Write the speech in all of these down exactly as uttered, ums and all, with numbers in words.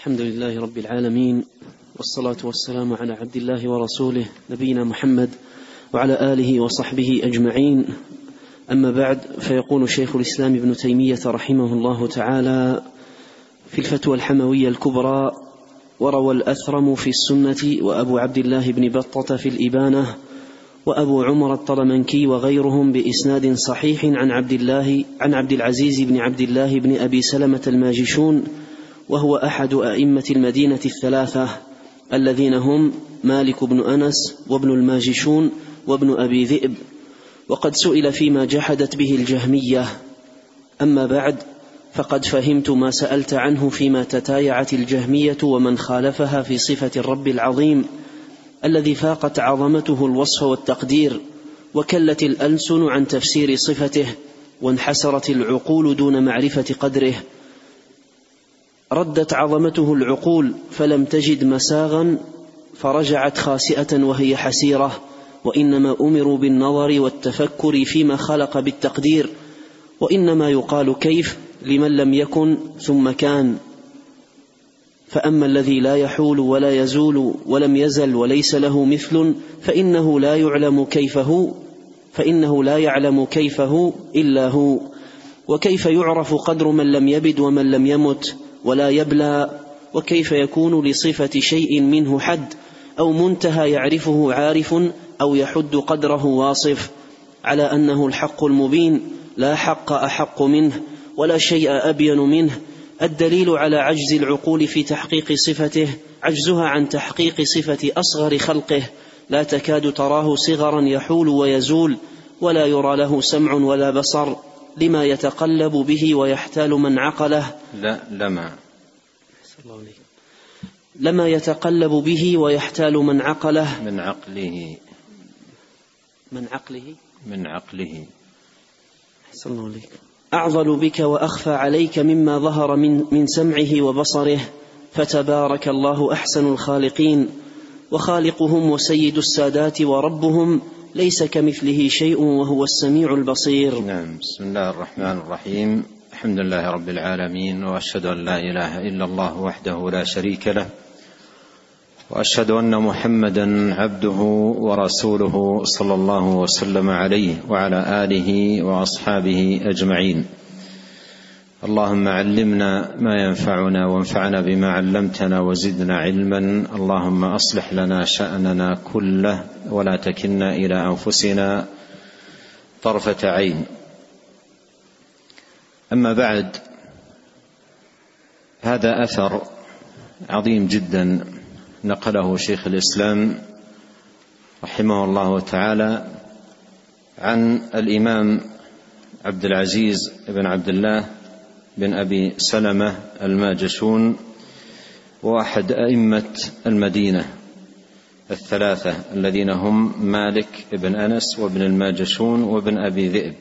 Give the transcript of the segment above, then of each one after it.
الحمد لله رب العالمين، والصلاة والسلام على عبد الله ورسوله نبينا محمد وعلى آله وصحبه أجمعين. أما بعد، فيقول شيخ الإسلام ابن تيمية رحمه الله تعالى في الفتوى الحموية الكبرى: وروى الأثرم في السنة، وأبو عبد الله بن بطة في الإبانة، وأبو عمر الطلمنكي وغيرهم بإسناد صحيح عن عبد الله عن عبد العزيز بن عبد الله بن أبي سلمة الماجشون، وهو أحد أئمة المدينة الثلاثة الذين هم مالك بن أنس وابن الماجشون وابن أبي ذئب، وقد سئل فيما جحدت به الجهمية. أما بعد، فقد فهمت ما سألت عنه فيما تتايعت الجهمية ومن خالفها في صفة الرب العظيم الذي فاقت عظمته الوصف والتقدير، وكلت الألسن عن تفسير صفته، وانحسرت العقول دون معرفة قدره. ردت عظمته العقول فلم تجد مساغا فرجعت خاسئة وهي حسيرة، وإنما أمروا بالنظر والتفكر فيما خلق بالتقدير، وإنما يقال كيف لمن لم يكن ثم كان. فأما الذي لا يحول ولا يزول ولم يزل وليس له مثل فإنه لا يعلم كيفه فإنه لا يعلم كيفه إلا هو. وكيف يعرف قدر من لم يبد ومن لم يمت ولا يبلى؟ وكيف يكون لصفة شيء منه حد أو منتهى يعرفه عارف أو يحد قدره واصف؟ على أنه الحق المبين، لا حق أحق منه ولا شيء أبين منه. الدليل على عجز العقول في تحقيق صفته عجزها عن تحقيق صفة أصغر خلقه، لا تكاد تراه صغرا يحول ويزول، ولا يرى له سمع ولا بصر، لما يتقلب به ويحتال من عقله لا لما لما يتقلب به ويحتال من عقله من عقله من عقله من عقله صلى الله عليه. أعضل بك وأخفى عليك مما ظهر من, من سمعه وبصره، فتبارك الله أحسن الخالقين، وخالقهم وسيد السادات وربهم ليس كمثله شيء وهو السميع البصير. نعم. بسم الله الرحمن الرحيم. الحمد لله رب العالمين، وأشهد أن لا إله إلا الله وحده لا شريك له، وأشهد أن محمدا عبده ورسوله صلى الله وسلم عليه وعلى آله وأصحابه أجمعين. اللهم علمنا ما ينفعنا وانفعنا بما علمتنا وزدنا علما. اللهم أصلح لنا شأننا كله ولا تكلنا إلى أنفسنا طرفة عين. أما بعد، هذا أثر عظيم جدا نقله شيخ الإسلام رحمه الله تعالى عن الإمام عبد العزيز بن عبد الله بن أبي سلمة الماجشون، وأحد أئمة المدينة الثلاثة الذين هم مالك بن أنس وابن الماجشون وابن أبي ذئب،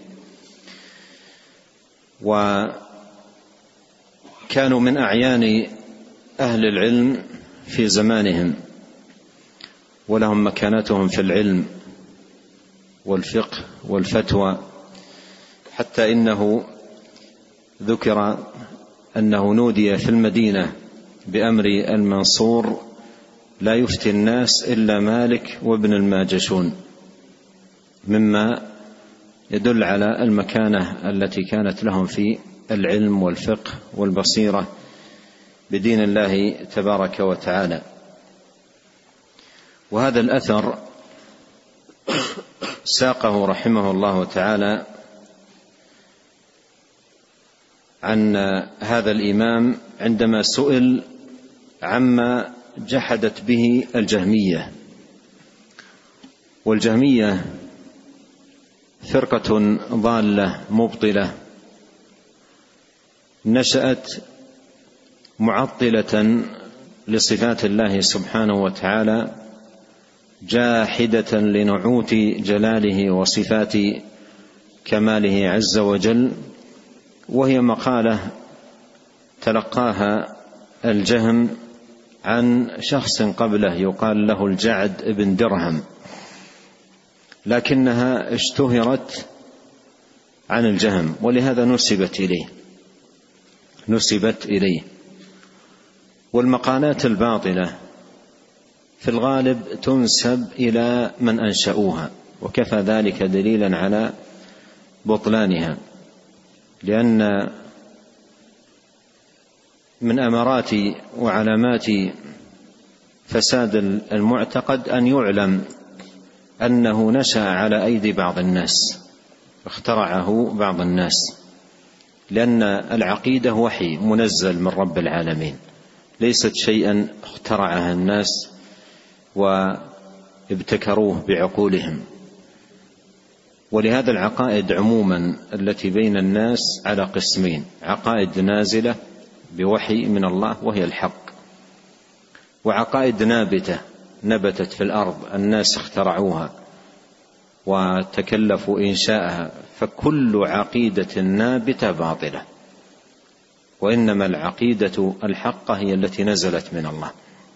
وكانوا من أعيان أهل العلم في زمانهم، ولهم مكانتهم في العلم والفقه والفتوى، حتى إنه ذكر أنه نودي في المدينة بأمر المنصور: لا يفتي الناس إلا مالك وابن الماجشون، مما يدل على المكانة التي كانت لهم في العلم والفقه والبصيرة بدين الله تبارك وتعالى. وهذا الأثر ساقه رحمه الله تعالى عن هذا الإمام عندما سئل عما جحدت به الجهمية. والجهمية فرقة ضالة مبطلة نشأت معطلة لصفات الله سبحانه وتعالى، جاحدة لنعوت جلاله وصفات كماله عز وجل. وهي مقالة تلقاها الجهم عن شخص قبله يقال له الجعد بن درهم، لكنها اشتهرت عن الجهم، ولهذا نسبت إليه نسبت إليه والمقالات الباطلة في الغالب تنسب إلى من أنشأوها، وكفى ذلك دليلا على بطلانها، لأن من أمارات وعلامات فساد المعتقد أن يعلم أنه نشأ على أيدي بعض الناس، اخترعه بعض الناس، لأن العقيدة وحي منزل من رب العالمين، ليست شيئا اخترعها الناس وابتكروه بعقولهم. ولهذا العقائد عموما التي بين الناس على قسمين: عقائد نازلة بوحي من الله وهي الحق، وعقائد نابتة نبتت في الأرض الناس اخترعوها وتكلفوا إنشاءها، فكل عقيدة نابتة باطلة، وإنما العقيدة الحقة هي التي نزلت من الله.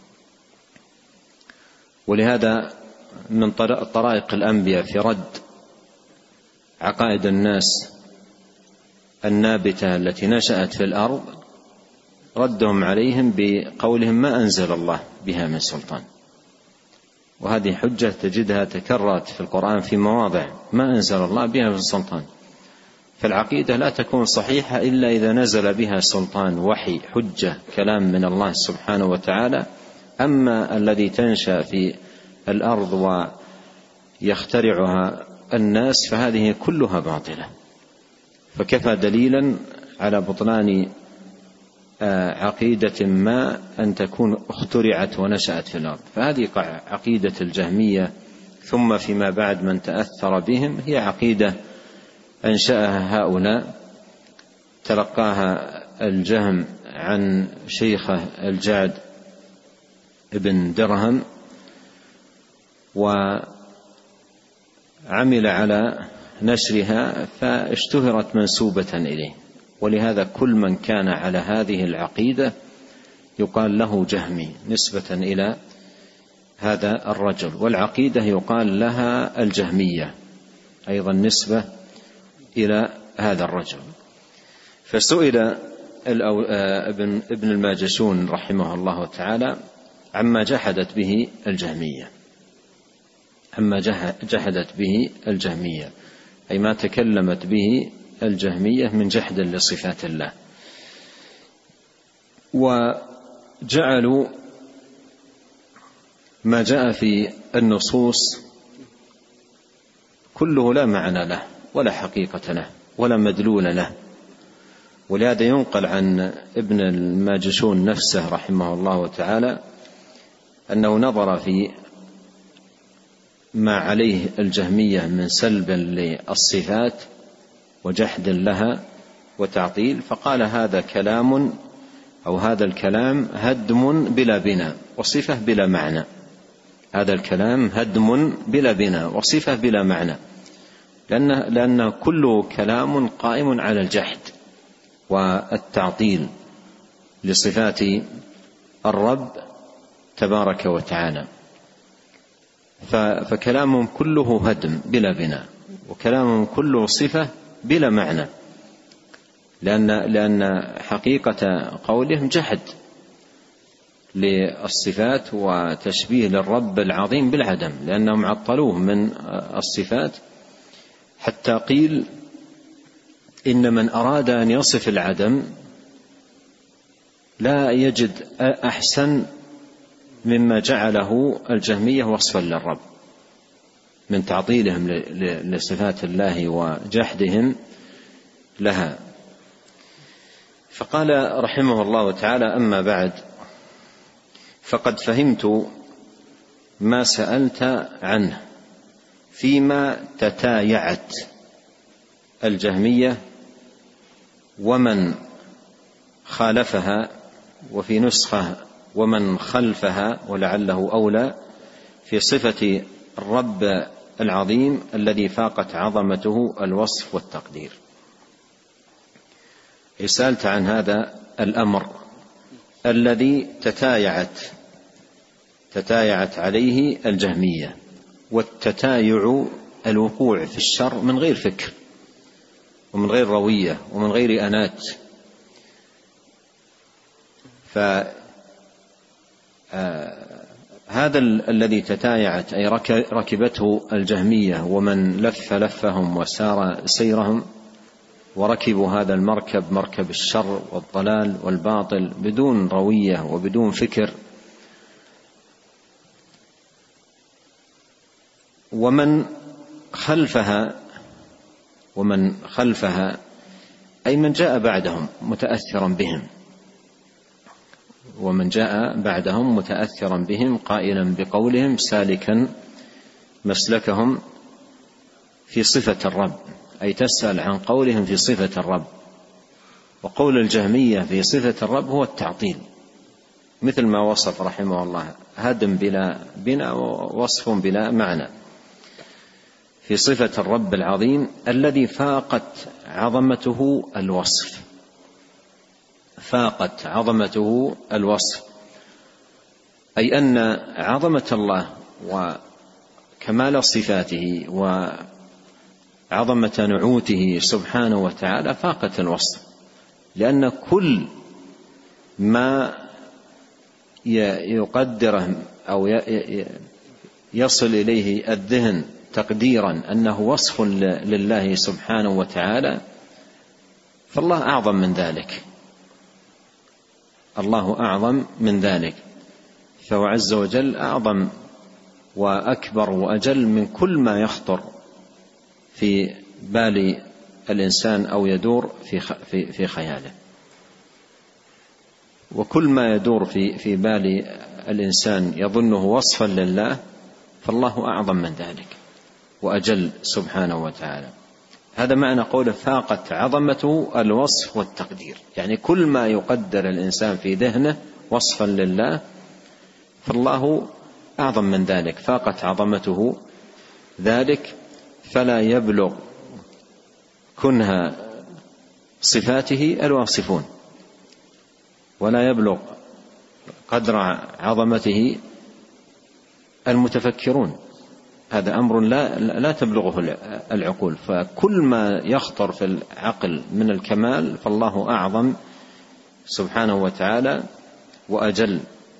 ولهذا من طرائق الأنبياء في رد عقائد الناس النابتة التي نشأت في الأرض ردهم عليهم بقولهم: ما أنزل الله بها من سلطان. وهذه حجة تجدها تكررت في القرآن في مواضع: ما أنزل الله بها من سلطان. فالعقيدة لا تكون صحيحة إلا إذا نزل بها سلطان، وحي، حجة، كلام من الله سبحانه وتعالى. أما الذي تنشأ في الأرض ويخترعها الناس فهذه كلها باطلة. فكفى دليلا على بطلان عقيدة ما أن تكون اخترعت ونشأت في الأرض. فهذه عقيدة الجهمية، ثم فيما بعد من تأثر بهم، هي عقيدة أنشأها هؤلاء، تلقاها الجهم عن شيخه الجعد ابن درهم، وعمل على نشرها فاشتهرت منسوبة إليه. ولهذا كل من كان على هذه العقيدة يقال له جهمي نسبة إلى هذا الرجل، والعقيدة يقال لها الجهمية أيضا نسبة إلى هذا الرجل. فسئل ابن الماجشون رحمه الله تعالى عما جحدت به الجهمية، عما جحدت به الجهمية أي ما تكلمت به الجهمية من جحد لصفات الله، وجعلوا ما جاء في النصوص كله لا معنى له ولا حقيقة له ولا مدلول له. ولهذا ينقل عن ابن الماجشون نفسه رحمه الله تعالى أنه نظر في ما عليه الجهمية من سلب للصفات وجحد لها وتعطيل، فقال: هذا كلام أو هذا الكلام هدم بلا بناء وصفة بلا معنى. هذا الكلام هدم بلا بناء وصفة بلا معنى، لأن, لأن كله كلام قائم على الجحد والتعطيل لصفات الرب تبارك وتعالى. فكلامهم كله هدم بلا بناء، وكلامهم كله صفة بلا معنى، لأن, لأن حقيقة قولهم جحد للصفات وتشبيه للرب العظيم بالعدم، لأنهم عطلوه من الصفات حتى قيل إن من أراد أن يصف العدم لا يجد أحسن مما جعله الجهمية وصفا للرب من تعطيلهم لصفات الله وجحدهم لها. فقال رحمه الله تعالى: أما بعد، فقد فهمت ما سألت عنه فيما تتايعت الجهمية ومن خالفها، وفي نسخة ومن خلفها، ولعله أولى، في صفة الرب العظيم الذي فاقت عظمته الوصف والتقدير. سألت عن هذا الأمر الذي تتايعت تتايعت عليه الجهمية. والتتايع الوقوع في الشر من غير فكر ومن غير روية ومن غير أنات. هذا الذي تتايعت أي ركبته الجهمية ومن لف لفهم وسار سيرهم وركبوا هذا المركب، مركب الشر والضلال والباطل، بدون روية وبدون فكر. ومن خلفها ومن خلفها أي من جاء بعدهم متأثرا بهم، ومن جاء بعدهم متأثرا بهم قائلا بقولهم سالكا مسلكهم في صفة الرب، أي تسأل عن قولهم في صفة الرب. وقول الجهمية في صفة الرب هو التعطيل، مثل ما وصف رحمه الله: هدم بلا بناء ووصف بلا معنى، في صفة الرب العظيم الذي فاقت عظمته الوصف، فاقت عظمته الوصف، أي أن عظمة الله وكمال صفاته وعظمة نعوته سبحانه وتعالى فاقت الوصف، لأن كل ما يقدره أو يصل إليه الذهن تقديرا أنه وصف لله سبحانه وتعالى فالله أعظم من ذلك، الله أعظم من ذلك، فهو عز وجل أعظم وأكبر وأجل من كل ما يخطر في بال الإنسان أو يدور في في خياله. وكل ما يدور في في بال الإنسان يظنه وصفا لله فالله أعظم من ذلك وأجل سبحانه وتعالى. هذا معنى قوله فاقت عظمته الوصف والتقدير، يعني كل ما يقدر الإنسان في ذهنه وصفا لله فالله أعظم من ذلك، فاقت عظمته ذلك، فلا يبلغ كنها صفاته الواصفون، ولا يبلغ قدر عظمته المتفكرون. هذا أمر لا, لا تبلغه العقول، فكل ما يخطر في العقل من الكمال فالله أعظم سبحانه وتعالى وأجل.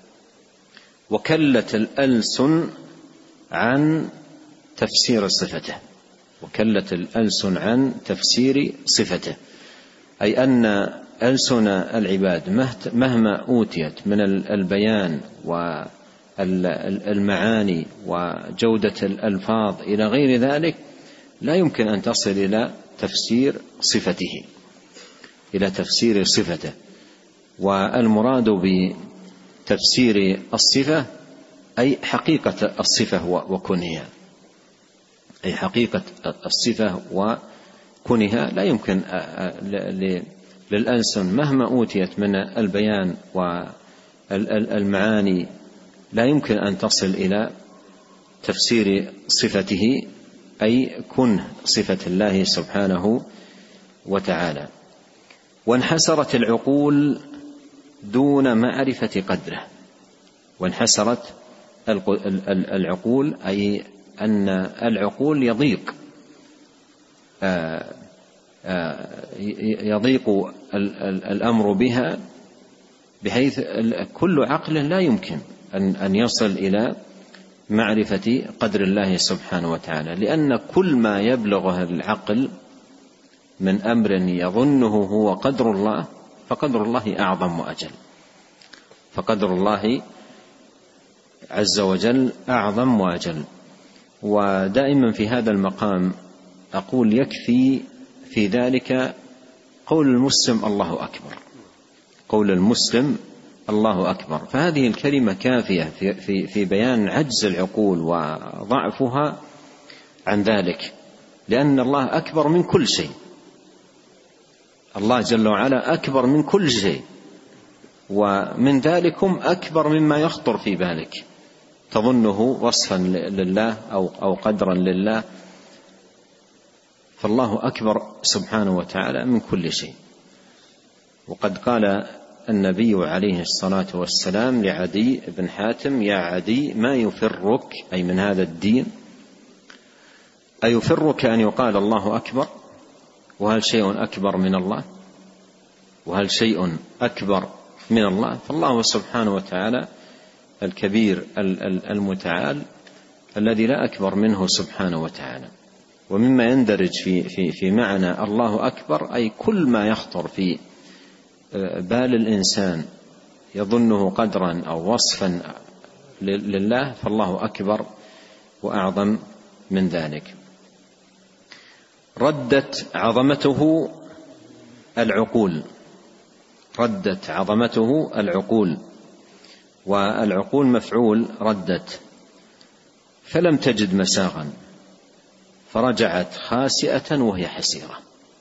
وكلت الألسن عن تفسير صفته، وكلت الألسن عن تفسير صفته، أي أن ألسن العباد مهما أوتيت من البيان والمعاني وجودة الألفاظ إلى غير ذلك لا يمكن أن تصل إلى تفسير صفته، إلى تفسير صفته. والمراد بتفسير الصفة أي حقيقة الصفة وكنها، أي حقيقة الصفة وكنها لا يمكن للألسن مهما أوتيت من البيان والمعاني لا يمكن أن تصل إلى تفسير صفته أي كنه صفة الله سبحانه وتعالى. وانحسرت العقول دون معرفة قدره، وانحسرت العقول أي أن العقول يضيق يضيق الأمر بها، بحيث كل عقل لا يمكن أن يصل إلى معرفة قدر الله سبحانه وتعالى، لأن كل ما يبلغه العقل من أمر يظنه هو قدر الله فقدر الله أعظم وأجل، فقدر الله عز وجل أعظم وأجل. ودائما في هذا المقام أقول يكفي في ذلك قول المسلم الله أكبر، قول المسلم الله أكبر، فهذه الكلمة كافية في, في, في بيان عجز العقول وضعفها عن ذلك، لأن الله أكبر من كل شيء، الله جل وعلا أكبر من كل شيء، ومن ذلكم أكبر مما يخطر في بالك تظنه وصفا لله أو, أو قدرا لله، فالله أكبر سبحانه وتعالى من كل شيء. وقد قال النبي عليه الصلاة والسلام لعدي بن حاتم: يا عدي ما يفرك، أي من هذا الدين، أيفرك أن يقال الله أكبر؟ وهل شيء أكبر من الله؟ وهل شيء أكبر من الله؟ فالله سبحانه وتعالى الكبير المتعال الذي لا أكبر منه سبحانه وتعالى. ومما يندرج في, في, في معنى الله أكبر أي كل ما يخطر في بال الإنسان يظنه قدرا أو وصفا لله فالله أكبر وأعظم من ذلك. ردت عظمته العقول، ردت عظمته العقول، والعقول مفعول ردت. فلم تجد مساغا فرجعت خاسئة وهي حسيرة.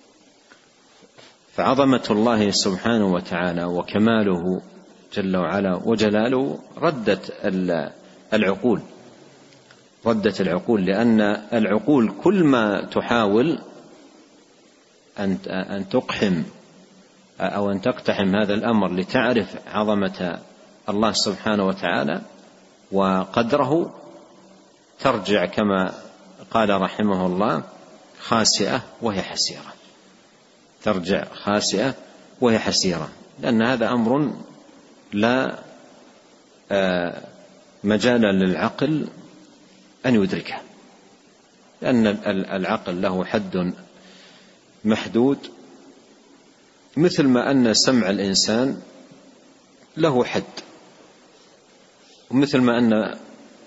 فعظمة الله سبحانه وتعالى وكماله جل وعلا وجلاله ردت العقول، ردت العقول، لأن العقول كل ما تحاول أن تقحم أو أن تقتحم هذا الأمر لتعرف عظمة الله سبحانه وتعالى وقدره ترجع كما قال رحمه الله خاسئة وهي حسيرة، ترجع خاسئة وهي حسيرة، لأن هذا أمر لا مجال للعقل أن يدركه، لأن العقل له حد محدود، مثل ما أن سمع الإنسان له حد، ومثل ما أن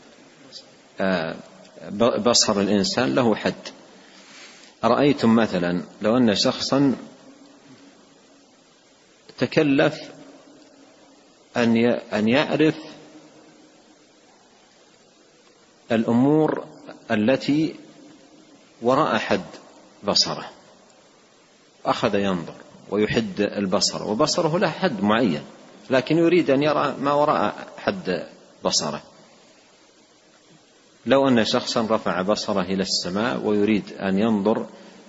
بصر الإنسان له حد. أرأيتم مثلا لو أن شخصا تكلف أن يعرف الأمور التي وراء حد بصره، أخذ ينظر ويحد البصر، وبصره له حد معين، لكن يريد أن يرى ما وراء حد بصره. لو أن شخصا رفع بصره إلى السماء ويريد أن ينظر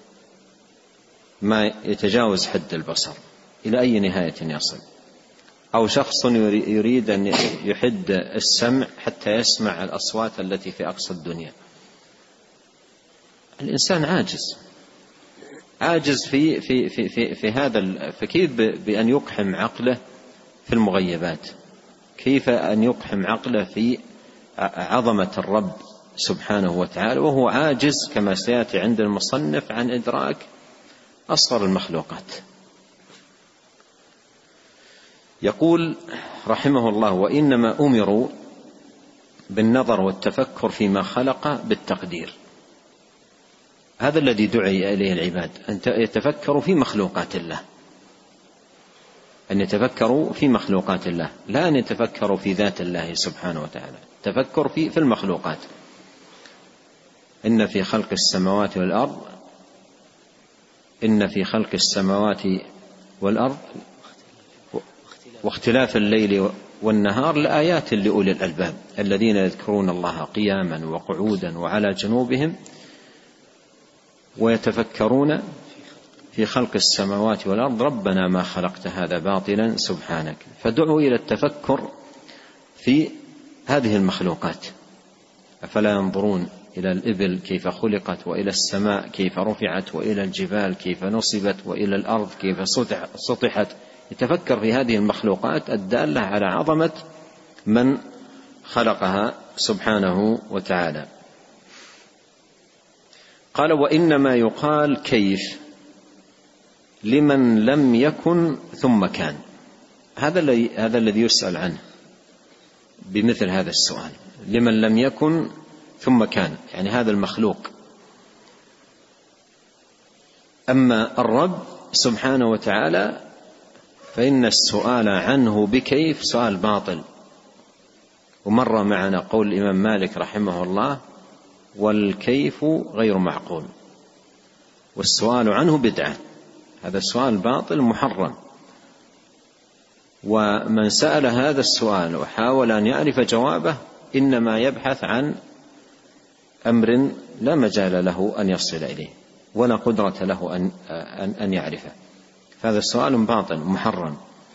ما يتجاوز حد البصر إلى أي نهاية يصل، أو شخص يريد أن يحد السمع حتى يسمع الأصوات التي في أقصى الدنيا، الإنسان عاجز عاجز في في في في, في هذا، فكيف بأن يقحم عقله في المغيبات؟ كيف أن يقحم عقله في عظمة الرب سبحانه وتعالى وهو عاجز كما سيأتي عند المصنف عن إدراك أصغر المخلوقات؟ يقول رحمه الله: وإنما أمروا بالنظر والتفكر فيما خلق بالتقدير. هذا الذي دعي إليه العباد، أن يتفكروا في مخلوقات الله، أن يتفكروا في مخلوقات الله، لا أن يتفكروا في ذات الله سبحانه وتعالى، تفكر في في المخلوقات. إن في خلق السماوات والأرض إن في خلق السماوات والأرض واختلاف الليل والنهار لآيات لأولي الألباب الذين يذكرون الله قياما وقعودا وعلى جنوبهم ويتفكرون في خلق السماوات والأرض ربنا ما خلقت هذا باطلا سبحانك. فدعوا إلى التفكر في هذه المخلوقات. أفلا ينظرون إلى الإبل كيف خلقت، وإلى السماء كيف رفعت، وإلى الجبال كيف نصبت، وإلى الأرض كيف سطحت. يتفكر في هذه المخلوقات الدالة على عظمة من خلقها سبحانه وتعالى. قال: وإنما يقال كيف لمن لم يكن ثم كان. هذا الذي هذا الذي يسأل عنه بمثل هذا السؤال، لمن لم يكن ثم كان، يعني هذا المخلوق. أما الرب سبحانه وتعالى فإن السؤال عنه بكيف سؤال باطل. ومر معنا قول الإمام مالك رحمه الله: والكيف غير معقول، والسؤال عنه بدعة. هذا السؤال باطل محرم، ومن سأل هذا السؤال وحاول أن يعرف جوابه إنما يبحث عن أمر لا مجال له أن يصل إليه ولا قدرة له أن, أن يعرفه. فهذا السؤال باطل محرم.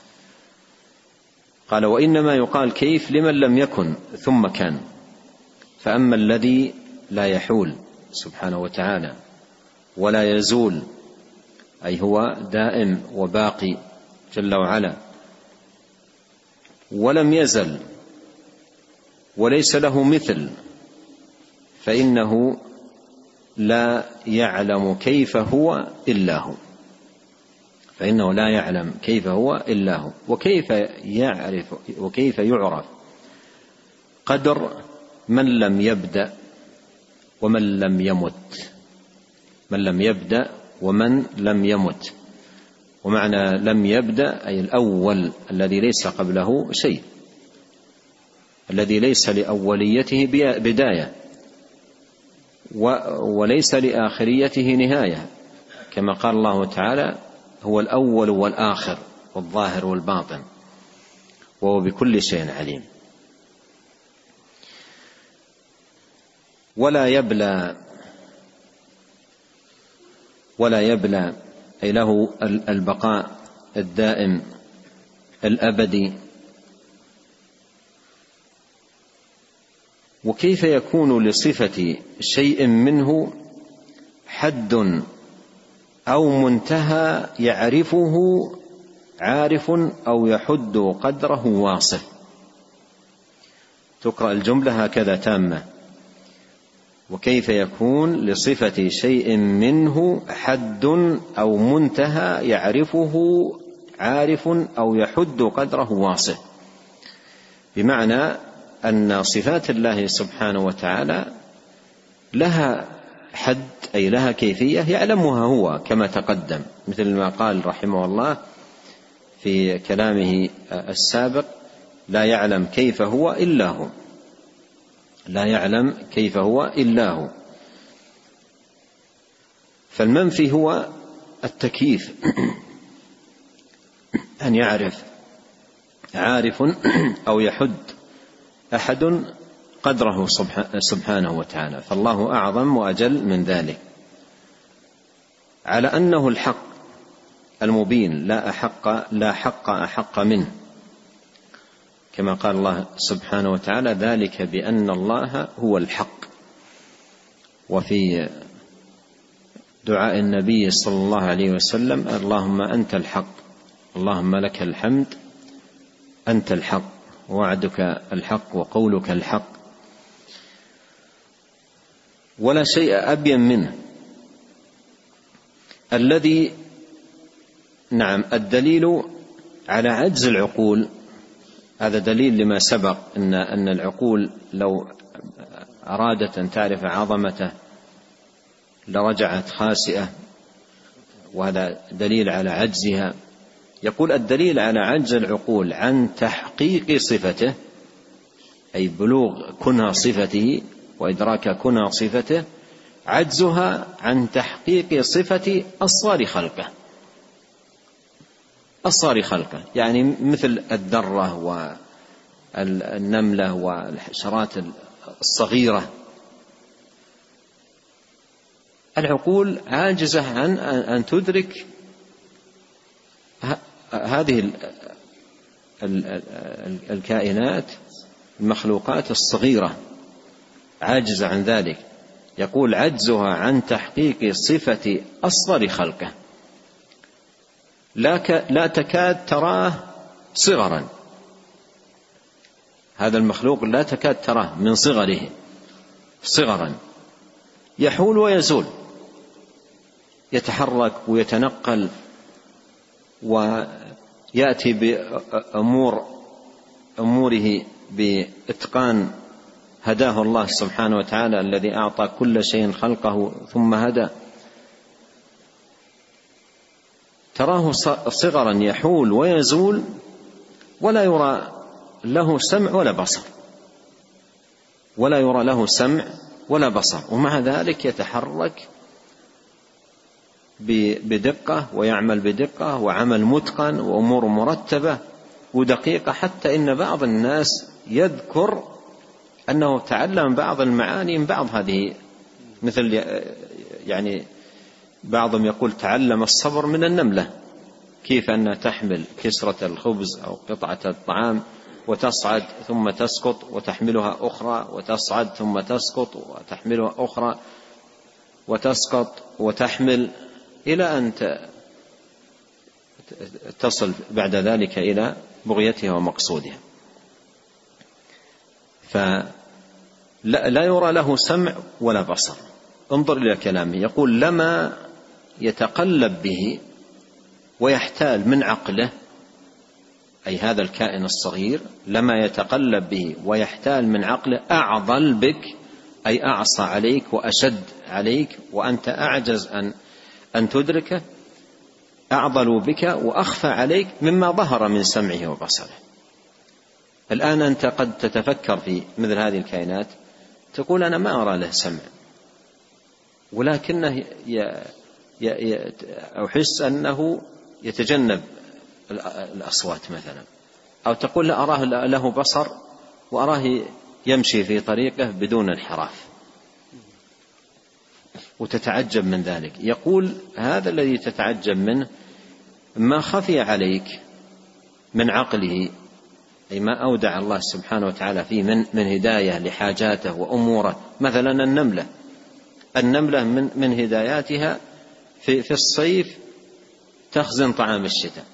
قال: وإنما يقال كيف لمن لم يكن ثم كان. فأما الذي لا يحول سبحانه وتعالى ولا يزول، أي هو دائم وباقي جل وعلا، ولم يزل وليس له مثل، فإنه لا يعلم كيف هو إلا هو فإنه لا يعلم كيف هو إلا هو وكيف يعرف وكيف يعرف قدر من لم يبدأ ومن لم يمت من لم يبدأ ومن لم يمت ومعنى لم يبدأ أي الأول الذي ليس قبله شيء، الذي ليس لأوليته بداية وليس لآخريته نهاية، كما قال الله تعالى: هو الأول والآخر والظاهر والباطن وهو بكل شيء عليم. ولا يبلى ولا يبلى أي له البقاء الدائم الأبدي. وكيف يكون لصفة شيء منه حد أو منتهى يعرفه عارف أو يحد قدره واصف؟ تقرأ الجملة هكذا تامة: وكيف يكون لصفة شيء منه حد أو منتهى يعرفه عارف أو يحد قدره واصف، بمعنى أن صفات الله سبحانه وتعالى لها حد أي لها كيفية يعلمها هو كما تقدم، مثل ما قال رحمه الله في كلامه السابق: لا يعلم كيف هو إلا هو لا يعلم كيف هو إلا هو. فالمنفي هو التكييف، أن يعرف عارف أو يحد أحد قدره سبحانه وتعالى، فالله أعظم وأجل من ذلك، على أنه الحق المبين لا أحق لا حق أحق منه، كما قال الله سبحانه وتعالى: ذلك بأن الله هو الحق. وفي دعاء النبي صلى الله عليه وسلم: اللهم أنت الحق، اللهم لك الحمد، أنت الحق، وعدك الحق، وقولك الحق. ولا شيء أبين منه. الذي نعم الدليل على عجز العقول، هذا دليل لما سبق أن أن العقول لو أرادت أن تعرف عظمته لرجعت خاسئة، وهذا دليل على عجزها. يقول: الدليل على عجز العقول عن تحقيق صفته، أي بلوغ كنها صفته وإدراك كنها صفته، عجزها عن تحقيق صفة أصغر خلقه أصغر خلقه يعني مثل الذرة والنملة والحشرات الصغيرة. العقول عاجزة عن أن تدرك هذه الكائنات المخلوقات الصغيرة، عاجزة عن ذلك. يقول: عجزها عن تحقيق صفة أصغر خلقه، لا تكاد تراه صغرا. هذا المخلوق لا تكاد تراه من صغره صغرا، يحول ويزول، يتحرك ويتنقل ويأتي بأمور أموره بإتقان هداه الله سبحانه وتعالى، الذي أعطى كل شيء خلقه ثم هدى. تراه صغرا يحول ويزول، ولا يرى له سمع ولا بصر ولا يرى له سمع ولا بصر ومع ذلك يتحرك بدقة ويعمل بدقة وعمل متقن وأمور مرتبة ودقيقة، حتى إن بعض الناس يذكر أنه تعلم بعض المعاني من بعض هذه، مثل يعني بعضهم يقول تعلم الصبر من النملة، كيف أنها تحمل كسرة الخبز أو قطعة الطعام وتصعد ثم تسقط وتحملها أخرى وتصعد ثم تسقط وتحملها أخرى وتسقط وتحمل إلى أن تصل بعد ذلك إلى بغيتها ومقصودها. فلا يرى له سمع ولا بصر. انظر إلى كلامه، يقول لما يتقلب به ويحتال من عقله، أي هذا الكائن الصغير لما يتقلب به ويحتال من عقله أعضل بك، أي أعصى عليك وأشد عليك وأنت أعجز أن أن تدركه، أعضل بك وأخفى عليك مما ظهر من سمعه وبصره. الآن أنت قد تتفكر في مثل هذه الكائنات، تقول أنا ما أرى له سمع، ولكنه أحس أنه يتجنب الأصوات مثلا، أو تقول لا أراه له بصر وأراه يمشي في طريقه بدون انحراف، وتتعجب من ذلك. يقول هذا الذي تتعجب منه ما خفي عليك من عقله، أي ما أودع الله سبحانه وتعالى فيه من, من هداية لحاجاته وأموره. مثلا النملة النملة من, من هداياتها في, في الصيف تخزن طعام الشتاء،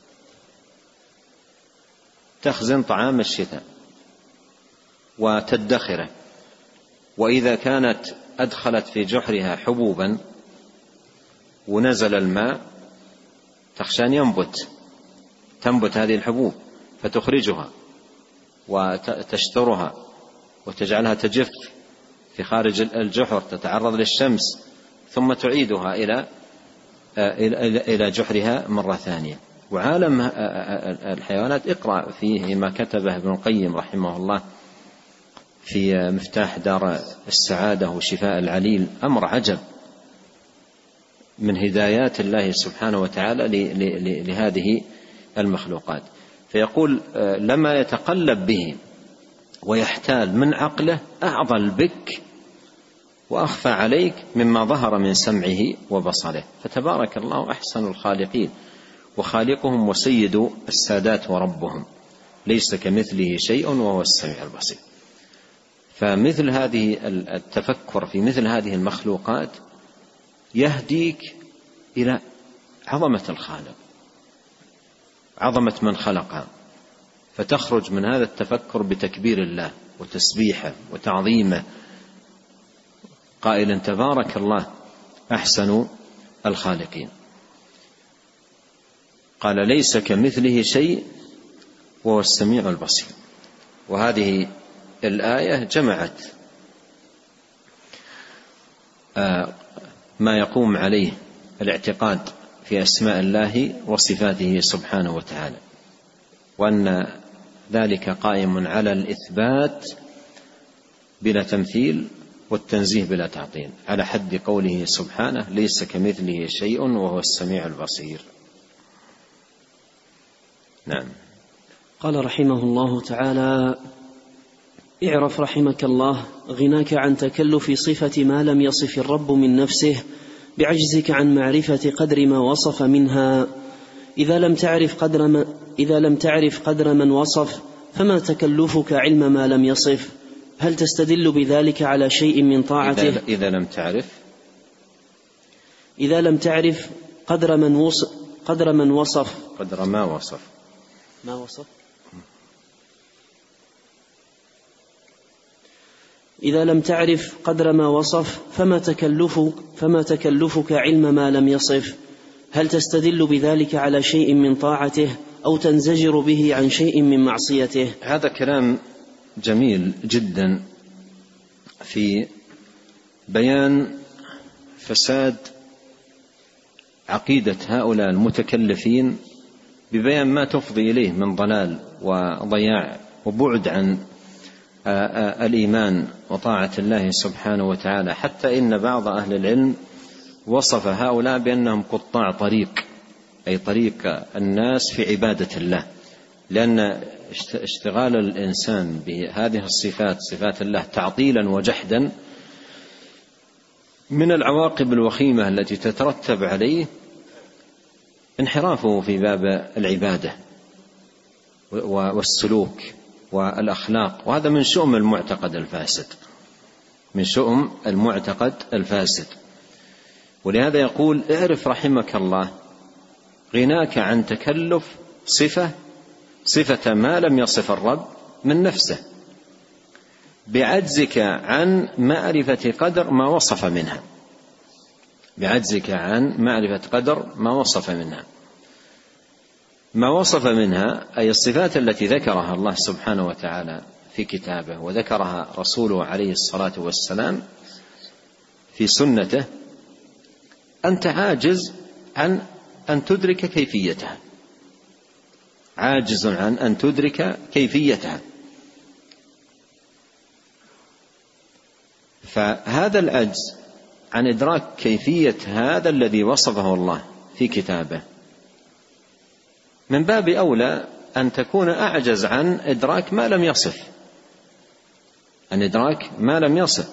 تخزن طعام الشتاء وتدخره، وإذا كانت أدخلت في جحرها حبوبا ونزل الماء تخشى أن ينبت تنبت هذه الحبوب فتخرجها وتشترها وتجعلها تجف في خارج الجحر، تتعرض للشمس، ثم تعيدها إلى إلى جحرها مرة ثانية. وعالم الحيوانات اقرأ فيه ما كتبه ابن القيم رحمه الله في مفتاح دار السعادة وشفاء العليل، أمر عجب من هدايات الله سبحانه وتعالى لهذه المخلوقات. فيقول لما يتقلب به ويحتال من عقله أعضل بك وأخفى عليك مما ظهر من سمعه وبصره. فتبارك الله أحسن الخالقين وخالقهم وسيد السادات وربهم، ليس كمثله شيء وهو السميع البصير. فمثل هذه التفكر في مثل هذه المخلوقات يهديك إلى عظمة الخالق، عظمة من خلقها، فتخرج من هذا التفكر بتكبير الله وتسبيحه وتعظيمه، قائلا تبارك الله أحسن الخالقين. قال ليس كمثله شيء وهو السميع البصير. وهذه الآية جمعت ما يقوم عليه الاعتقاد في أسماء الله وصفاته سبحانه وتعالى، وأن ذلك قائم على الإثبات بلا تمثيل والتنزيه بلا تعطيل، على حد قوله سبحانه ليس كمثله شيء وهو السميع البصير. نعم. قال رحمه الله تعالى: اعرف رحمك الله غناك عن تكلف صفة ما لم يصف الرب من نفسه بعجزك عن معرفة قدر ما وصف منها. إذا لم تعرف قدر ما إذا لم تعرف قدر من وصف فما تكلفك علم ما لم يصف؟ هل تستدل بذلك على شيء من طاعته؟ إذا, إذا لم تعرف إذا لم تعرف قدر من وصف قدر من وصف قدر ما وصف ما وصف إذا لم تعرف قدر ما وصف فما تكلفك فما تكلفك علم ما لم يصف؟ هل تستدل بذلك على شيء من طاعته أو تنزجر به عن شيء من معصيته؟ هذا كلام جميل جدا في بيان فساد عقيدة هؤلاء المتكلفين، ببيان ما تفضي إليه من ضلال وضياع وبعد عن الإيمان وطاعة الله سبحانه وتعالى. حتى إن بعض أهل العلم وصف هؤلاء بأنهم قطاع طريق، أي طريق الناس في عبادة الله، لأن اشتغال الإنسان بهذه الصفات صفات الله تعطيلا وجحدا من العواقب الوخيمة التي تترتب عليه انحرافه في باب العبادة والسلوك والأخلاق، وهذا من شؤم المعتقد الفاسد من شؤم المعتقد الفاسد. ولهذا يقول اعرف رحمك الله غناك عن تكلف صفة صفة ما لم يصف الرب من نفسه. بعجزك عن معرفة قدر ما وصف منها، بعجزك عن معرفة قدر ما وصف منها. ما وصف منها أي الصفات التي ذكرها الله سبحانه وتعالى في كتابه وذكرها رسوله عليه الصلاة والسلام في سنته، أنت عاجز عن أن تدرك كيفيتها، عاجز عن أن تدرك كيفيتها. فهذا العجز عن إدراك كيفية هذا الذي وصفه الله في كتابه من باب أولى أن تكون أعجز عن إدراك ما لم يصف، عن إدراك ما لم يصف.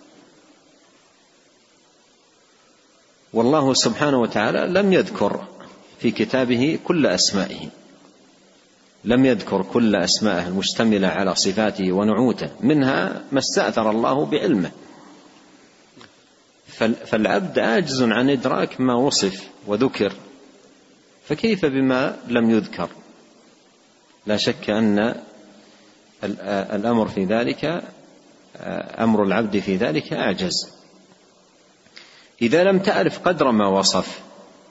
والله سبحانه وتعالى لم يذكر في كتابه كل أسمائه، لم يذكر كل أسمائه المشتملة على صفاته ونعوته، منها ما استأثر الله بعلمه. فالعبد عاجز عن إدراك ما وصف وذكر، فكيف بما لم يذكر؟ لا شك أن الأمر في ذلك، أمر العبد في ذلك أعجز. إذا لم تعرف قدر ما وصف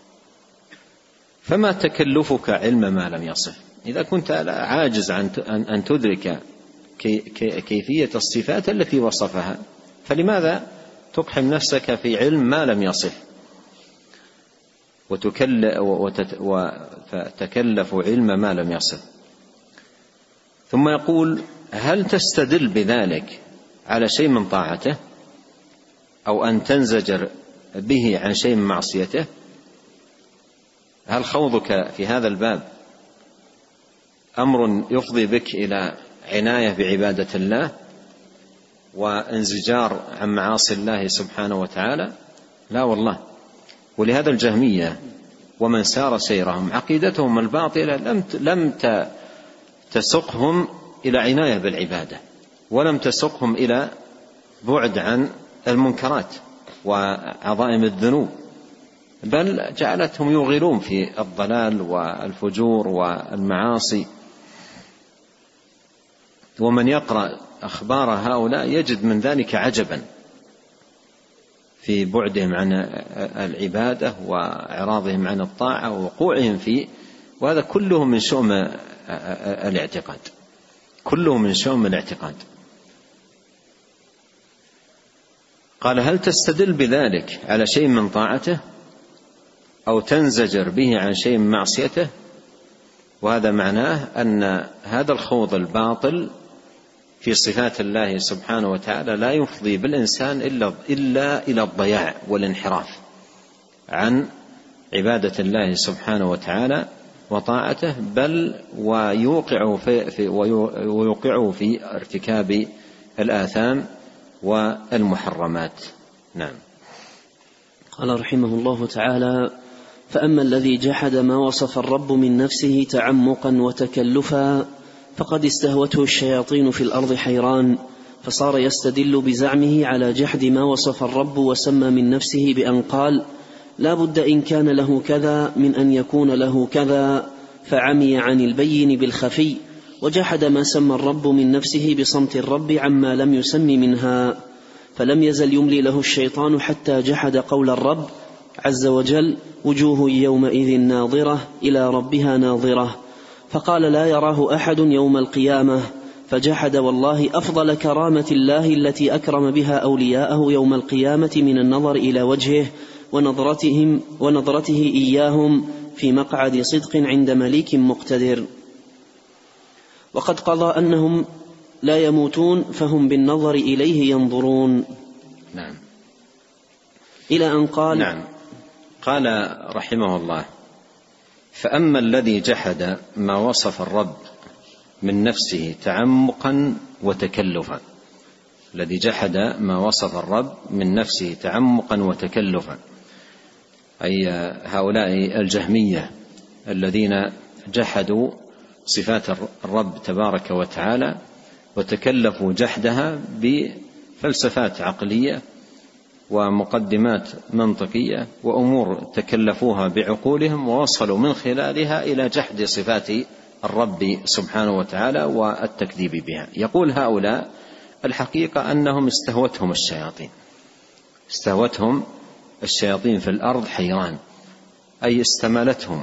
فما تكلفك علم ما لم يصف؟ إذا كنت عاجز عن أن تدرك كيفية الصفات التي وصفها، فلماذا تقحم نفسك في علم ما لم يصف وتتكلف علم ما لم يصف؟ ثم يقول: هل تستدل بذلك على شيء من طاعته أو أن تنزجر به عن شيء من معصيته؟ هل خوضك في هذا الباب أمر يفضي بك إلى عناية بعبادة الله وانزجار عن معاصي الله سبحانه وتعالى؟ لا والله. ولهذا الجهمية ومن سار سيرهم عقيدتهم الباطلة لم لم تسقهم إلى عناية بالعبادة، ولم تسقهم إلى بعد عن المنكرات وعظائم الذنوب، بل جعلتهم يغيرون في الضلال والفجور والمعاصي. ومن يقرأ أخبار هؤلاء يجد من ذلك عجبا في بعدهم عن العبادة وإعراضهم عن الطاعة ووقوعهم فيه، وهذا كله من شؤم الاعتقاد، كله من شؤم الاعتقاد. قال: هل تستدل بذلك على شيء من طاعته أو تنزجر به عن شيء من معصيته؟ وهذا معناه أن هذا الخوض الباطل في صفات الله سبحانه وتعالى لا يفضي بالإنسان إلا, إلا إلى الضياع والانحراف عن عبادة الله سبحانه وتعالى وطاعته، بل ويوقع في, في, ويوقع في ارتكاب الآثام والمحرمات. نعم. قال رحمه الله تعالى: فأما الذي جحد ما وصف الرب من نفسه تعمقا وتكلفا فقد استهوته الشياطين في الأرض حيران، فصار يستدل بزعمه على جحد ما وصف الرب وسمى من نفسه بأن قال: لا بد إن كان له كذا من أن يكون له كذا، فعمي عن البين بالخفي، وجحد ما سمى الرب من نفسه بصمت الرب عما لم يسم منها، فلم يزل يملي له الشيطان حتى جحد قول الرب عز وجل: وجوه يومئذ ناظرة إلى ربها ناظرة، فقال: لا يراه أحد يوم القيامة، فجحد والله أفضل كرامة الله التي أكرم بها أولياءه يوم القيامة من النظر إلى وجهه ونظرتهم ونظرته إياهم في مقعد صدق عند مليك مقتدر. وقد قضى أنهم لا يموتون فهم بالنظر إليه ينظرون. نعم. إلى أن قال: نعم. قال رحمه الله: فأما الذي جحد ما وصف الرب من نفسه تعمقا وتكلفا، الذي جحد ما وصف الرب من نفسه تعمقا وتكلفا، أي هؤلاء الجهمية الذين جحدوا صفات الرب تبارك وتعالى وتكلفوا جحدها بفلسفات عقلية ومقدمات منطقية وأمور تكلفوها بعقولهم ووصلوا من خلالها إلى جحد صفات الرب سبحانه وتعالى والتكذيب بها. يقول هؤلاء: الحقيقة أنهم استهوتهم الشياطين، استهوتهم الشياطين في الأرض حيران، أي استمالتهم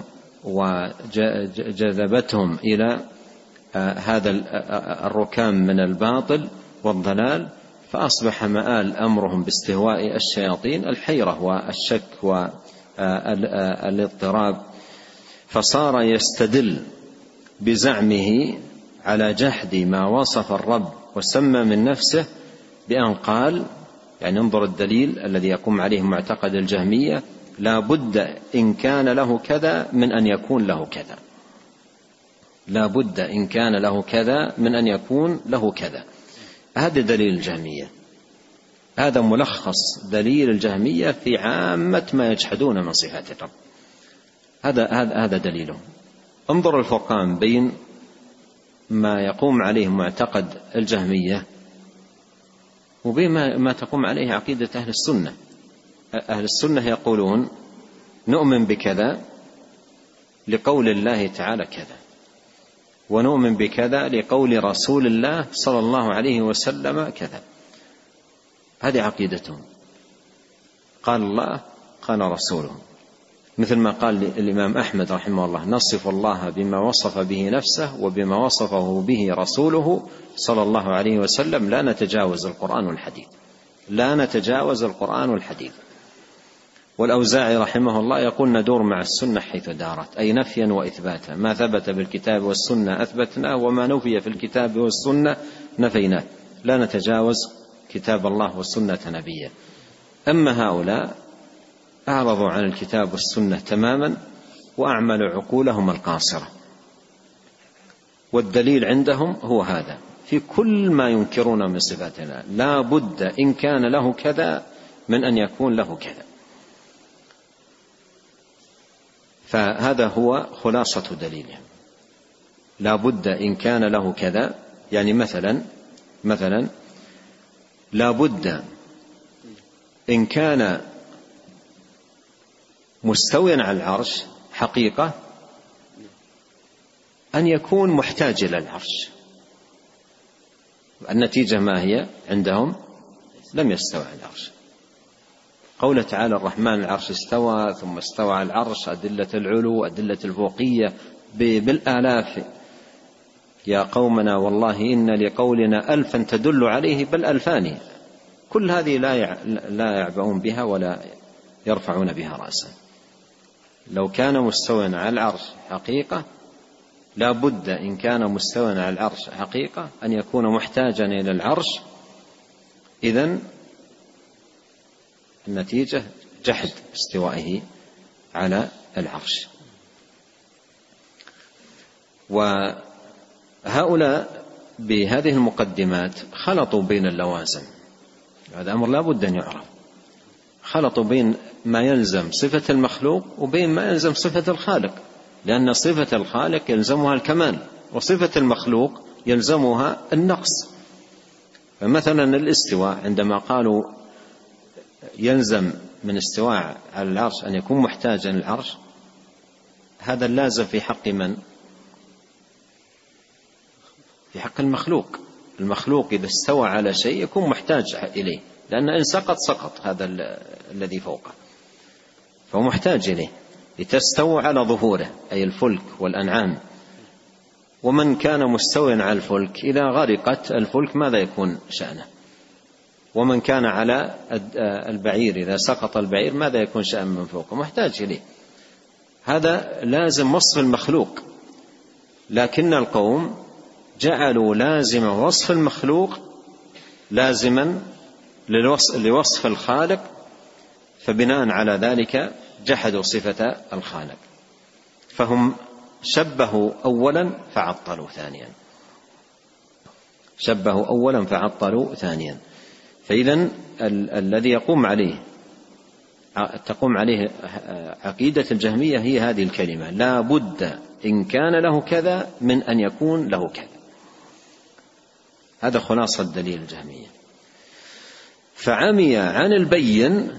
وجذبتهم إلى هذا الركام من الباطل والضلال، فأصبح مآل أمرهم باستهواء الشياطين الحيرة والشك والاضطراب، فصار يستدل بزعمه على جحد ما وصف الرب وسمى من نفسه بأن قال، يعني انظر الدليل الذي يقوم عليه معتقد الجهمية: لا بد إن كان له كذا من أن يكون له كذا، لا بد إن كان له كذا من أن يكون له كذا. هذا دليل الجهمية، هذا ملخص دليل الجهمية في عامة ما يجحدون من صفات الرب، هذا هذا هذا دليلهم. انظر الفرقان بين ما يقوم عليه معتقد الجهمية وبين ما تقوم عليه عقيدة أهل السنة. أهل السنة يقولون نؤمن بكذا لقول الله تعالى كذا، ونؤمن بكذا لقول رسول الله صلى الله عليه وسلم كذا، هذه عقيدتهم، قال الله قال رسوله، مثل ما قال الإمام أحمد رحمه الله: نصف الله بما وصف به نفسه وبما وصفه به رسوله صلى الله عليه وسلم، لا نتجاوز القرآن والحديث، لا نتجاوز القرآن والحديث. والأوزاعي رحمه الله يقول: ندور مع السنة حيث دارت، أي نفيا وإثباتا، ما ثبت بالكتاب والسنة أثبتناه، وما نفي في الكتاب والسنة نفيناه، لا نتجاوز كتاب الله والسنة نبيا. أما هؤلاء أعرضوا عن الكتاب والسنة تماما وأعملوا عقولهم القاصرة، والدليل عندهم هو هذا في كل ما ينكرون من صفات الله: لا بد إن كان له كذا من أن يكون له كذا. فهذا هو خلاصة دليلهم، لا بد إن كان له كذا، يعني مثلا مثلا لا بد إن كان مستويا على العرش حقيقة أن يكون محتاج إلى العرش. النتيجة ما هي عندهم؟ لم يستوى على العرش. قوله تعالى: الرحمن العرش استوى، ثم استوى على العرش، أدلة العلو أدلة الفوقية بالآلاف. يا قومنا والله إن لقولنا ألفا تدل عليه بل ألفان. كل هذه لا يعبؤون بها ولا يرفعون بها رأسا. لو كان مستوى على العرش حقيقة لا بد إن كان مستوى على العرش حقيقة أن يكون محتاجا إلى العرش، إذن النتيجة جحد استوائه على العرش. وهؤلاء بهذه المقدمات خلطوا بين اللوازم، هذا أمر لا بد أن يعرف، خلطوا بين ما يلزم صفة المخلوق وبين ما يلزم صفة الخالق، لأن صفة الخالق يلزمها الكمال وصفة المخلوق يلزمها النقص. فمثلا الاستواء عندما قالوا يلزم من استواء على العرش أن يكون محتاجا للعرش، هذا اللازم في حق من؟ في حق المخلوق. المخلوق إذا استوى على شيء يكون محتاج إليه، لأن إن سقط سقط هذا الذي فوقه، فهو محتاج إليه لتستوى على ظهوره، أي الفلك والأنعام. ومن كان مستويا على الفلك إذا غرقت الفلك ماذا يكون شأنه؟ ومن كان على البعير إذا سقط البعير ماذا يكون شأن من فوقه؟ محتاج إليه. هذا لازم وصف المخلوق، لكن القوم جعلوا لازم وصف المخلوق لازما لوصف الخالق، فبناء على ذلك جحدوا صفة الخالق، فهم شبهوا أولا فعطلوا ثانيا، شبهوا أولا فعطلوا ثانيا. فإذن الذي يقوم عليه تقوم عليه عقيدة الجهمية هي هذه الكلمة: لا بد إن كان له كذا من أن يكون له كذا. هذا خلاصة دليل الجهمية. فعمي عن البين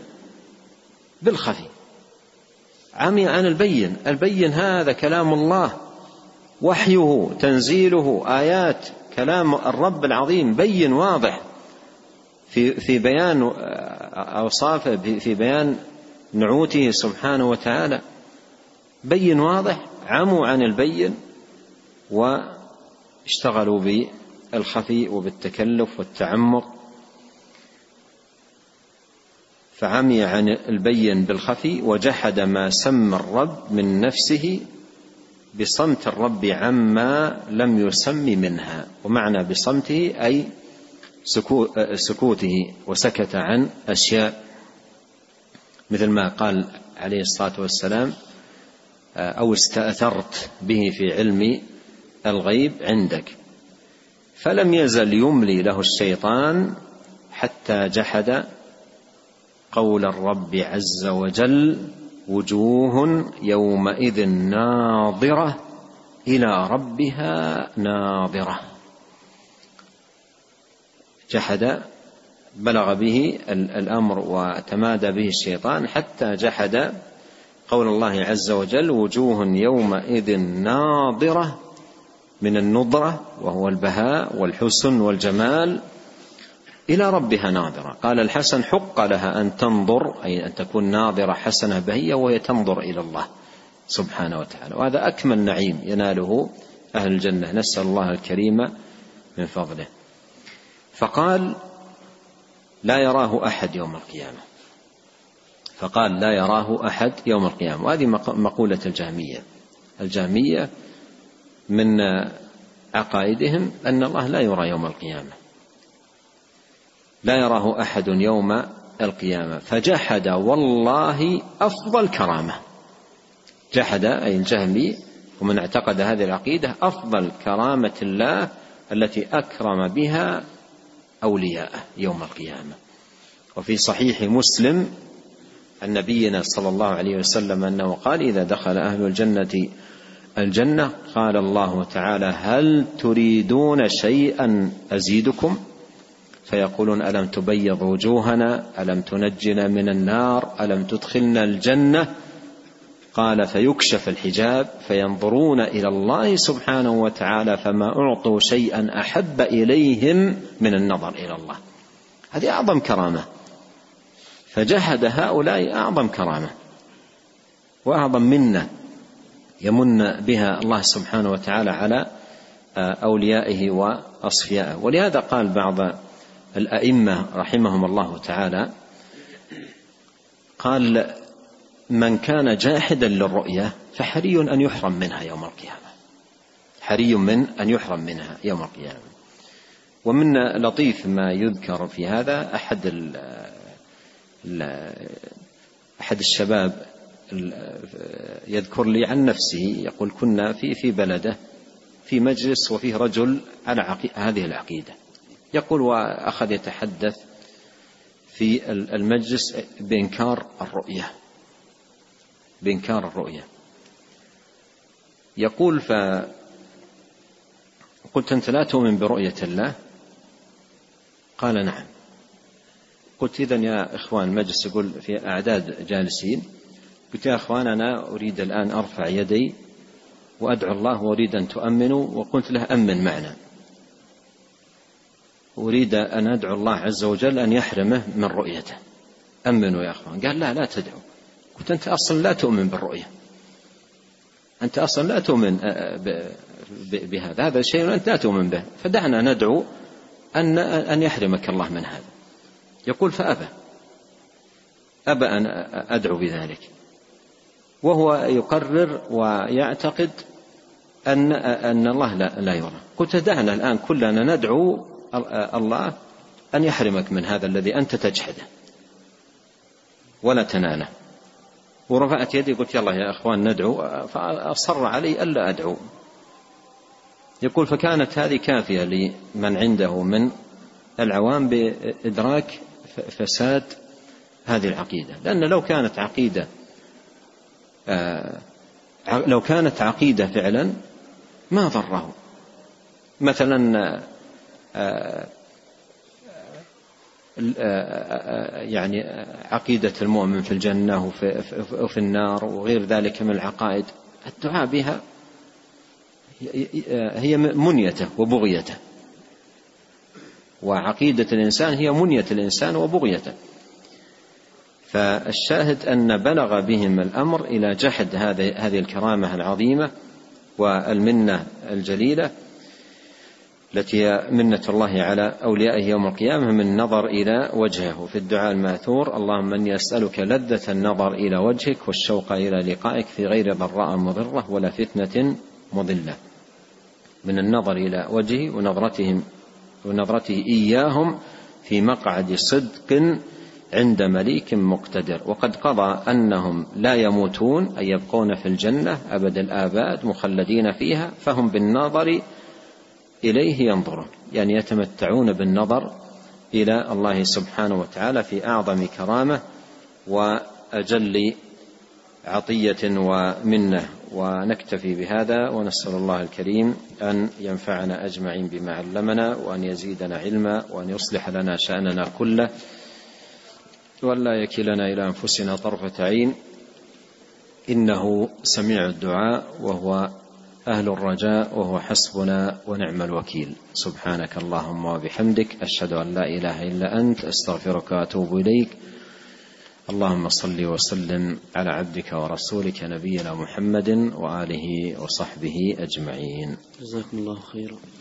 بالخفي، عمي عن البين. البين هذا كلام الله وحيه تنزيله آيات كلام الرب العظيم بين واضح في في بيان أوصافه، في بيان نعوته سبحانه وتعالى، بين واضح. عموا عن البين واشتغلوا بالخفي وبالتكلف والتعمق، فعمي عن البين بالخفي وجحد ما سمى الرب من نفسه بصمت الرب عما لم يسم منها. ومعنى بصمته أي سكوته، وسكت عن أشياء، مثل ما قال عليه الصلاة والسلام: أو استأثرت به في علم الغيب عندك. فلم يزل يملي له الشيطان حتى جحد قول الرب عز وجل: وجوه يومئذ ناظرة إلى ربها ناظرة. جحد، بلغ به الأمر وتمادى به الشيطان حتى جحد قول الله عز وجل: وجوه يومئذ ناظرة، من النضرة وهو البهاء والحسن والجمال، إلى ربها ناظرة. قال الحسن: حق لها أن تنظر، أي أن تكون ناظرة حسنة بهية وهي تنظر إلى الله سبحانه وتعالى. وهذا أكمل نعيم يناله أهل الجنة، نسأل الله الكريم من فضله. فقال: لا يراه أحد يوم القيامة. فقال: لا يراه أحد يوم القيامة. وهذه مقولة الجهمية. الجهمية من عقائدهم أن الله لا يرى يوم القيامة، لا يراه أحد يوم القيامة. فجحد والله أفضل كرامة. جحد أي الجهمي ومن اعتقد هذه العقيدة أفضل كرامة الله التي أكرم بها أولياءه يوم القيامة. وفي صحيح مسلم عن نبينا صلى الله عليه وسلم أنه قال: إذا دخل أهل الجنة الجنة قال الله تعالى: هل تريدون شيئا أزيدكم؟ فيقولون: ألم تبيض وجوهنا، ألم تنجنا من النار، ألم تدخلنا الجنة؟ قال: فيكشف الحجاب فينظرون إلى الله سبحانه وتعالى فما أعطوا شيئا أحب إليهم من النظر إلى الله. هذه أعظم كرامة. فجحد هؤلاء أعظم كرامة وأعظم منة يمن بها الله سبحانه وتعالى على أوليائه وأصفيائه. ولهذا قال بعض الأئمة رحمهم الله تعالى، قال: من كان جاحدا للرؤية فحري أن يحرم منها يوم القيامة، حري من أن يحرم منها يوم القيامة. ومن لطيف ما يذكر في هذا، أحد ال ال أحد الشباب يذكر لي عن نفسه، يقول: كنا في في بلده في مجلس وفيه رجل على هذه العقيدة، يقول: وأخذ يتحدث في المجلس بإنكار الرؤية، بإنكار الرؤية. يقول: فقلت: أنت لا تؤمن برؤية الله؟ قال: نعم. قلت: إذن يا إخوان، المجلس يقول في أعداد جالسين، قلت: يا إخوان، أنا أريد الآن أرفع يدي وأدعو الله وأريد أن تؤمنوا. وقلت له: أمن معنا، أريد أن أدعو الله عز وجل أن يحرمه من رؤيته، أمنوا يا أخوان. قال: لا لا تدعو. قلت: أنت أصلا لا تؤمن بالرؤية، أنت أصلا لا تؤمن بهذا، هذا شيء أنت لا تؤمن به، فدعنا ندعو أن أن يحرمك الله من هذا. يقول: فأبى أبى أن أدعو بذلك، وهو يقرر ويعتقد أن أن الله لا, لا يرى. قلت: دعنا الآن كلنا ندعو الله أن يحرمك من هذا الذي أنت تجحده ولا تناله. ورفعت يدي، قلت: يلا يا أخوان ندعو، فأصر علي ألا أدعو. يقول: فكانت هذه كافية لمن عنده من العوام بإدراك فساد هذه العقيدة. لأن لو كانت عقيدة لو كانت عقيدة فعلا ما ضره. مثلا يعني عقيدة المؤمن في الجنة وفي النار وغير ذلك من العقائد، الدعاء بها هي منيته وبغيته، وعقيدة الإنسان هي منية الإنسان وبغيته. فالشاهد أن بلغ بهم الأمر إلى جحد هذه الكرامة العظيمة والمنة الجليلة التي هي منة الله على أوليائه يوم القيامة من نظر إلى وجهه. في الدعاء الماثور: اللهم إني أسألك لذة النظر إلى وجهك والشوق إلى لقائك في غير ضراء مضرة ولا فتنة مضلة. من النظر إلى وجهه ونظرتهم ونظرته إياهم في مقعد صدق عند مليك مقتدر. وقد قضى أنهم لا يموتون، أي يبقون في الجنة أبد الآباد مخلدين فيها، فهم بالنظر إليه ينظرون، يعني يتمتعون بالنظر إلى الله سبحانه وتعالى في أعظم كرامة وأجل عطية ومنة. ونكتفي بهذا، ونسأل الله الكريم أن ينفعنا أجمعين بما علمنا، وأن يزيدنا علما، وأن يصلح لنا شأننا كله، وأن لا يكلنا إلى أنفسنا طرفة عين، إنه سميع الدعاء وهو أهل الرجاء وهو حسبنا ونعم الوكيل. سبحانك اللهم وبحمدك، أشهد أن لا إله إلا أنت، أستغفرك وأتوب إليك. اللهم صل وسلم على عبدك ورسولك نبينا محمد وآله وصحبه أجمعين. جزاكم الله خيرا.